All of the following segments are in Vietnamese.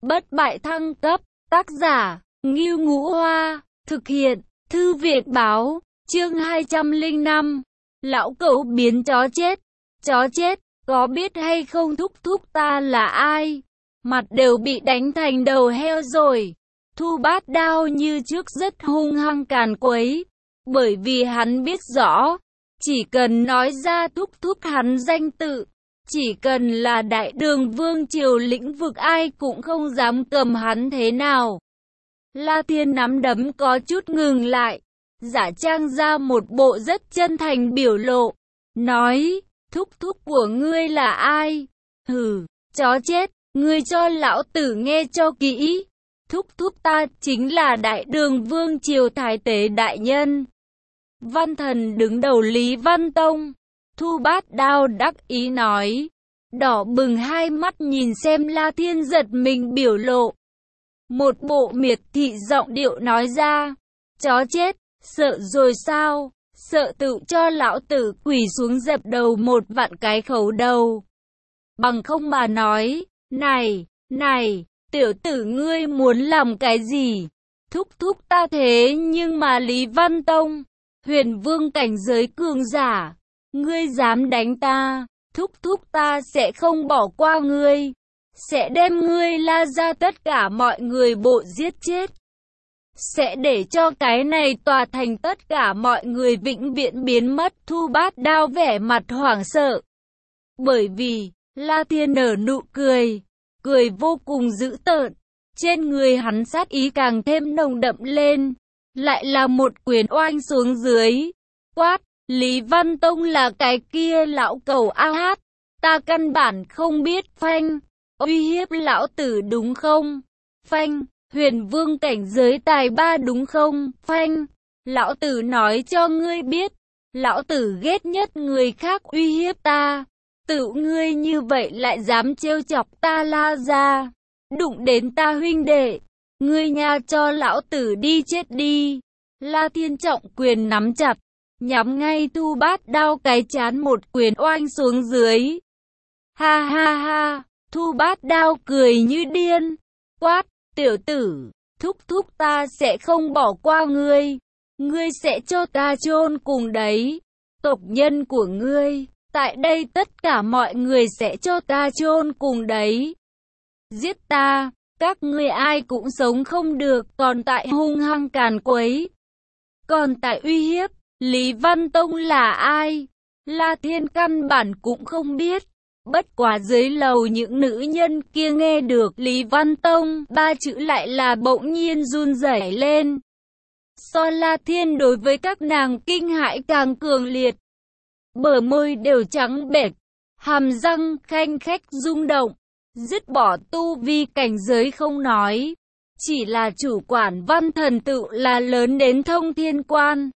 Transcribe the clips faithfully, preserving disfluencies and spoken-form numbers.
Bất bại thăng cấp, tác giả, Ngưu Ngũ Hoa, thực hiện, Thư viện báo, chương hai trăm lẻ năm. Lão cẩu biến chó chết, chó chết, có biết hay không thúc thúc ta là ai? Mặt đều bị đánh thành đầu heo rồi. Thu Bát Đao như trước rất hung hăng càn quấy, bởi vì hắn biết rõ, chỉ cần nói ra thúc thúc hắn danh tự, chỉ cần là đại đường vương triều lĩnh vực ai cũng không dám cầm hắn thế nào. La Thiên nắm đấm có chút ngừng lại, giả trang ra một bộ rất chân thành biểu lộ, nói, thúc thúc của ngươi là ai? Hừ, chó chết, ngươi cho lão tử nghe cho kỹ. Thúc thúc ta chính là đại đường vương triều thái tế đại nhân, Văn Thần đứng đầu Lý Văn Tông. Thu Bát Đao đắc ý nói, đỏ bừng hai mắt nhìn xem La Thiên giật mình biểu lộ. Một bộ miệt thị giọng điệu nói ra, chó chết, sợ rồi sao, sợ tự cho lão tử quỳ xuống dập đầu một vạn cái khấu đầu. Bằng không mà nói, này, này, tiểu tử ngươi muốn làm cái gì? Thúc thúc ta thế nhưng mà Lý Văn Tông, huyền vương cảnh giới cường giả, ngươi dám đánh ta, thúc thúc ta sẽ không bỏ qua ngươi, sẽ đem ngươi La ra tất cả mọi người bộ giết chết, sẽ để cho cái này tòa thành tất cả mọi người vĩnh viễn biến mất. Thu Bát Đao vẻ mặt hoảng sợ, bởi vì La Thiên nở nụ cười, cười vô cùng dữ tợn, trên người hắn sát ý càng thêm nồng đậm lên, lại là một quyền oanh xuống dưới, quát, Lý Văn Tông là cái kia lão cẩu a hát, ta căn bản không biết, phanh, uy hiếp lão tử đúng không? Phanh, huyền vương cảnh giới tài ba đúng không? Phanh, lão tử nói cho ngươi biết, lão tử ghét nhất người khác uy hiếp ta, tự ngươi như vậy lại dám trêu chọc ta La ra, đụng đến ta huynh đệ, ngươi nha cho lão tử đi chết đi. La Thiên trọng quyền nắm chặt, nhắm ngay Thu Bát Đao cái chán một quyền oanh xuống dưới. Ha ha ha, Thu Bát Đao cười như điên, quát, tiểu tử, thúc thúc ta sẽ không bỏ qua ngươi, ngươi sẽ cho ta chôn cùng đấy, tộc nhân của ngươi, tại đây tất cả mọi người sẽ cho ta chôn cùng đấy. Giết ta, các ngươi ai cũng sống không được, còn tại hung hăng càn quấy, còn tại uy hiếp. Lý Văn Tông là ai? La Thiên căn bản cũng không biết. Bất quá dưới lầu những nữ nhân kia nghe được Lý Văn Tông ba chữ lại là bỗng nhiên run rẩy lên. So La Thiên đối với các nàng kinh hãi càng cường liệt. Bờ môi đều trắng bệch, hàm răng khanh khách rung động, dứt bỏ tu vi cảnh giới không nói, chỉ là chủ quản Văn Thần tự là lớn đến thông thiên quan,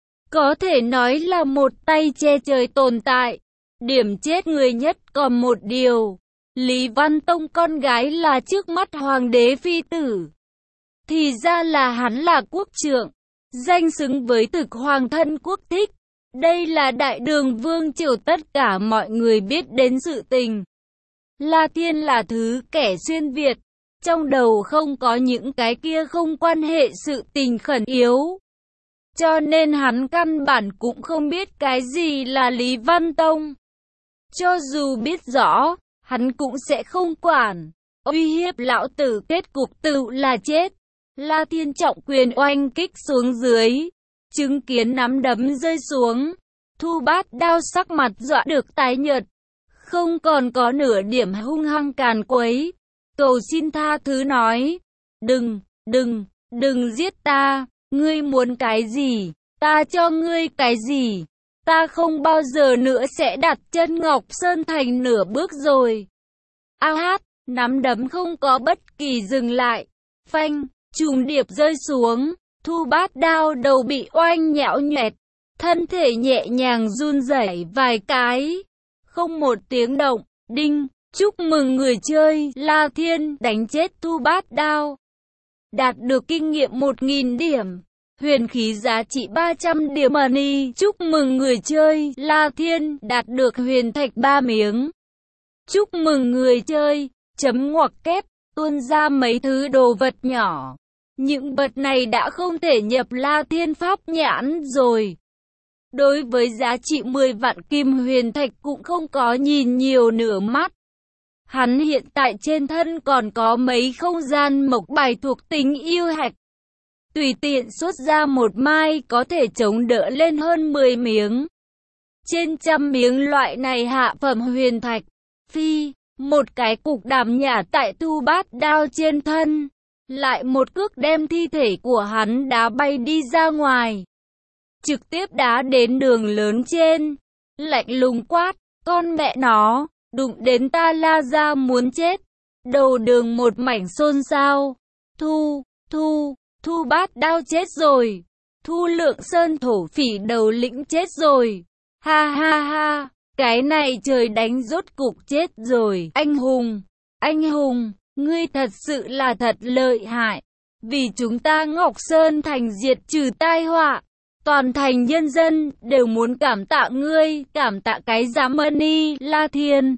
có thể nói là một tay che trời tồn tại. Điểm chết người nhất còn một điều, Lý Văn Tông con gái là trước mắt hoàng đế phi tử, thì ra là hắn là quốc trượng, danh xứng với thực hoàng thân quốc thích. Đây là đại đường vương triều tất cả mọi người biết đến sự tình. La Thiên là thứ kẻ xuyên Việt, trong đầu không có những cái kia không quan hệ sự tình khẩn yếu, cho nên hắn căn bản cũng không biết cái gì là Lý Văn Tông. Cho dù biết rõ, hắn cũng sẽ không quản, uy hiếp lão tử kết cục tự là chết. La Thiên trọng quyền oanh kích xuống dưới, chứng kiến nắm đấm rơi xuống, Thu Bát Đao sắc mặt dọa được tái nhợt, không còn có nửa điểm hung hăng càn quấy, cầu xin tha thứ nói, đừng, đừng, đừng giết ta, ngươi muốn cái gì, ta cho ngươi cái gì, ta không bao giờ nữa sẽ đặt chân Ngọc Sơn Thành nửa bước rồi. A hát, nắm đấm không có bất kỳ dừng lại, phanh, trùng điệp rơi xuống, Thu Bát Đao đầu bị oanh nhão nhoẹt, thân thể nhẹ nhàng run rẩy vài cái, không một tiếng động. Đinh, chúc mừng người chơi La Thiên đánh chết Thu Bát Đao, đạt được kinh nghiệm một nghìn điểm, huyền khí giá trị ba trăm điểm money. Chúc mừng người chơi La Thiên đạt được huyền thạch ba miếng. Chúc mừng người chơi chấm ngoặc kép tuôn ra mấy thứ đồ vật nhỏ. Những vật này đã không thể nhập La Thiên Pháp nhãn rồi. Đối với giá trị mười vạn kim huyền thạch cũng không có nhìn nhiều nửa mắt. Hắn hiện tại trên thân còn có mấy không gian mộc bài thuộc tính yêu hạch. Tùy tiện xuất ra một mai có thể chống đỡ lên hơn mười miếng. Trên trăm miếng loại này hạ phẩm huyền thạch. Phi, một cái cục đảm nhả tại Thu Bát Đao trên thân. Lại một cước đem thi thể của hắn đá bay đi ra ngoài. Trực tiếp đá đến đường lớn trên. Lạnh lùng quát, con mẹ nó, đụng đến ta La Gia muốn chết. Đầu đường một mảnh xôn xao. Thu, Thu, Thu Bát Đao chết rồi. Thu Lượng Sơn thổ phỉ đầu lĩnh chết rồi. Ha ha ha, cái này trời đánh rốt cục chết rồi. Anh hùng, anh hùng, ngươi thật sự là thật lợi hại. Vì chúng ta Ngọc Sơn Thành diệt trừ tai họa. Toàn thành nhân dân đều muốn cảm tạ ngươi, cảm tạ cái giá Mani La Thiên.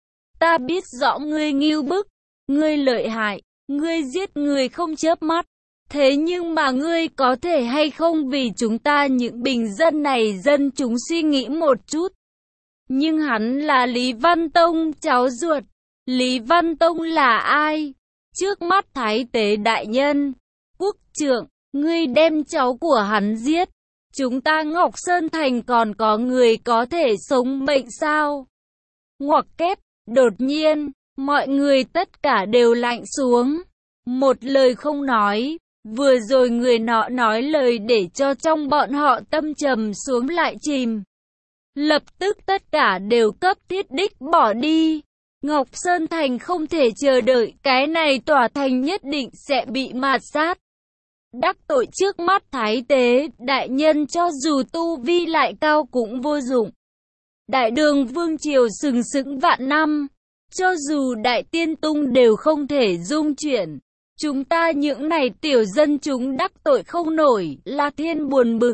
Ta biết rõ ngươi ngưu bức, ngươi lợi hại, ngươi giết người không chớp mắt. Thế nhưng mà ngươi có thể hay không vì chúng ta những bình dân này dân chúng suy nghĩ một chút. Nhưng hắn là Lý Văn Tông, cháu ruột. Lý Văn Tông là ai? Trước mắt Thái Tế đại nhân, quốc trưởng, ngươi đem cháu của hắn giết. Chúng ta Ngọc Sơn Thành còn có người có thể sống mệnh sao? Ngoặc kép, đột nhiên, mọi người tất cả đều lạnh xuống. Một lời không nói, vừa rồi người nọ nói lời để cho trong bọn họ tâm trầm xuống lại chìm. Lập tức tất cả đều cấp thiết đích bỏ đi. Ngọc Sơn Thành không thể chờ đợi, cái này tòa thành nhất định sẽ bị mạt sát. Đắc tội trước mắt Thái Tế đại nhân cho dù tu vi lại cao cũng vô dụng. Đại đường vương triều sừng sững vạn năm, cho dù đại tiên tung đều không thể dung chuyển. Chúng ta những này tiểu dân chúng đắc tội không nổi, La Thiên buồn bực.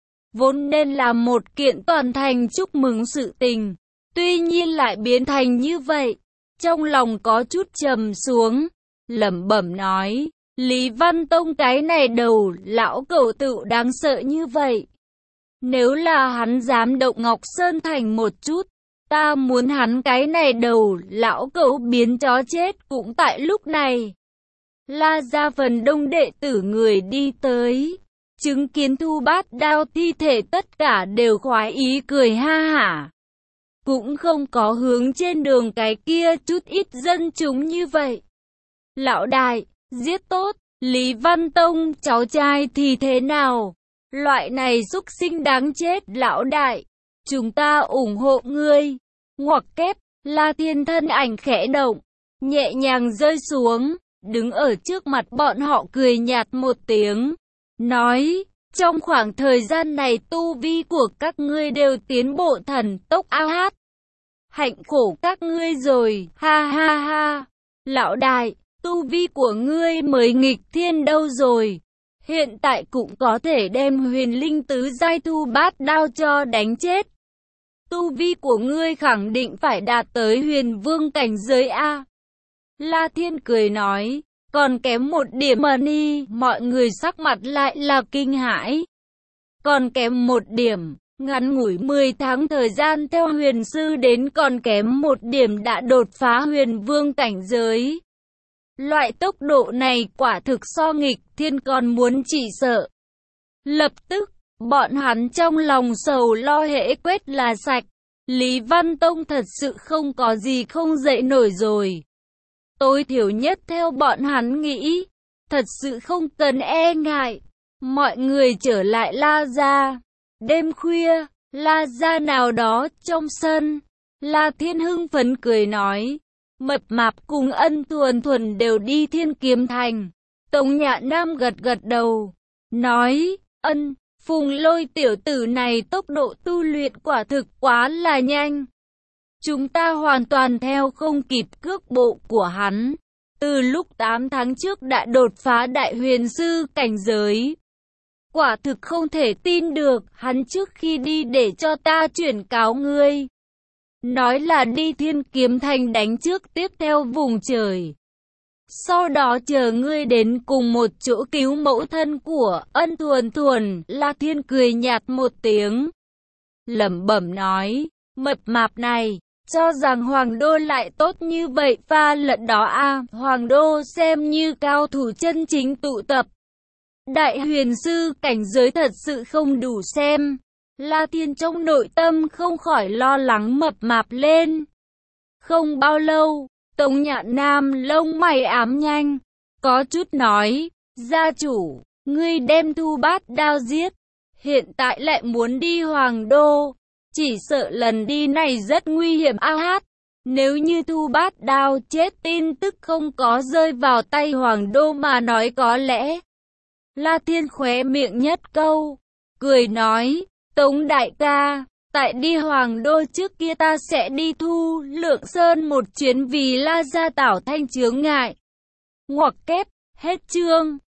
Vốn nên là một kiện toàn thành chúc mừng sự tình, tuy nhiên lại biến thành như vậy. Trong lòng có chút trầm xuống, lẩm bẩm nói, Lý Văn Tông cái này đầu lão cẩu tự đáng sợ như vậy. Nếu là hắn dám động Ngọc Sơn Thành một chút, ta muốn hắn cái này đầu lão cẩu biến chó chết cũng tại lúc này. La Gia phần đông đệ tử người đi tới, chứng kiến Thu Bát Đao thi thể tất cả đều khoái ý cười ha hả. Cũng không có hướng trên đường cái kia chút ít dân chúng như vậy. Lão đại, giết tốt, Lý Văn Tông cháu trai thì thế nào? Loại này xúc sinh đáng chết lão đại, chúng ta ủng hộ ngươi. Ngoặc kép, La Thiên thân ảnh khẽ động, nhẹ nhàng rơi xuống, đứng ở trước mặt bọn họ cười nhạt một tiếng, nói, trong khoảng thời gian này tu vi của các ngươi đều tiến bộ thần tốc a hát. Hạnh khổ các ngươi rồi, ha ha ha. Lão đại, tu vi của ngươi mới nghịch thiên đâu rồi. Hiện tại cũng có thể đem huyền linh tứ giai Thu Bát Đao cho đánh chết. Tu vi của ngươi khẳng định phải đạt tới huyền vương cảnh giới A. La Thiên cười nói, còn kém một điểm mà ni, mọi người sắc mặt lại là kinh hãi. Còn kém một điểm, ngắn ngủi mười tháng thời gian theo huyền sư đến còn kém một điểm đã đột phá huyền vương cảnh giới. Loại tốc độ này quả thực so nghịch thiên còn muốn chỉ sợ. Lập tức, bọn hắn trong lòng sầu lo hễ quét là sạch. Lý Văn Tông thật sự không có gì không dậy nổi rồi. Tối thiểu nhất theo bọn hắn nghĩ, thật sự không cần e ngại. Mọi người trở lại La Gia. Đêm khuya, La Gia nào đó trong sân, La Thiên hưng phấn cười nói, Mập Mạp cùng Ân Thuần Thuần đều đi Thiên Kiếm Thành. Tống Nhã Nam gật gật đầu, nói, Ân, Phùng Lôi tiểu tử này tốc độ tu luyện quả thực quá là nhanh. Chúng ta hoàn toàn theo không kịp cước bộ của hắn. Từ lúc tám tháng trước đã đột phá đại huyền sư cảnh giới. Quả thực không thể tin được, hắn trước khi đi để cho ta chuyển cáo ngươi. Nói là đi Thiên Kiếm Thành đánh trước tiếp theo vùng trời. Sau đó chờ ngươi đến cùng một chỗ cứu mẫu thân của Ân Thuần Thuần. La Thiên cười nhạt một tiếng, lẩm bẩm nói, mập mạp này, cho rằng Hoàng Đô lại tốt như vậy pha lẫn đó à, Hoàng Đô xem như cao thủ chân chính tụ tập. Đại huyền sư cảnh giới thật sự không đủ xem. La Thiên trong nội tâm không khỏi lo lắng mập mạp lên. Không bao lâu, Tống Nhạn Nam lông mày ám nhanh, có chút nói, gia chủ, ngươi đem Thu Bát Đao giết, hiện tại lại muốn đi Hoàng Đô, chỉ sợ lần đi này rất nguy hiểm a hát. Nếu như Thu Bát Đao chết tin tức không có rơi vào tay Hoàng Đô mà nói có lẽ. La Thiên khóe miệng nhất câu, cười nói, Tống đại ca, tại đi Hoàng Đô trước kia ta sẽ đi Thu Lượng Sơn một chuyến vì La gia tảo thanh chướng ngại. Ngoặc kép, hết chương.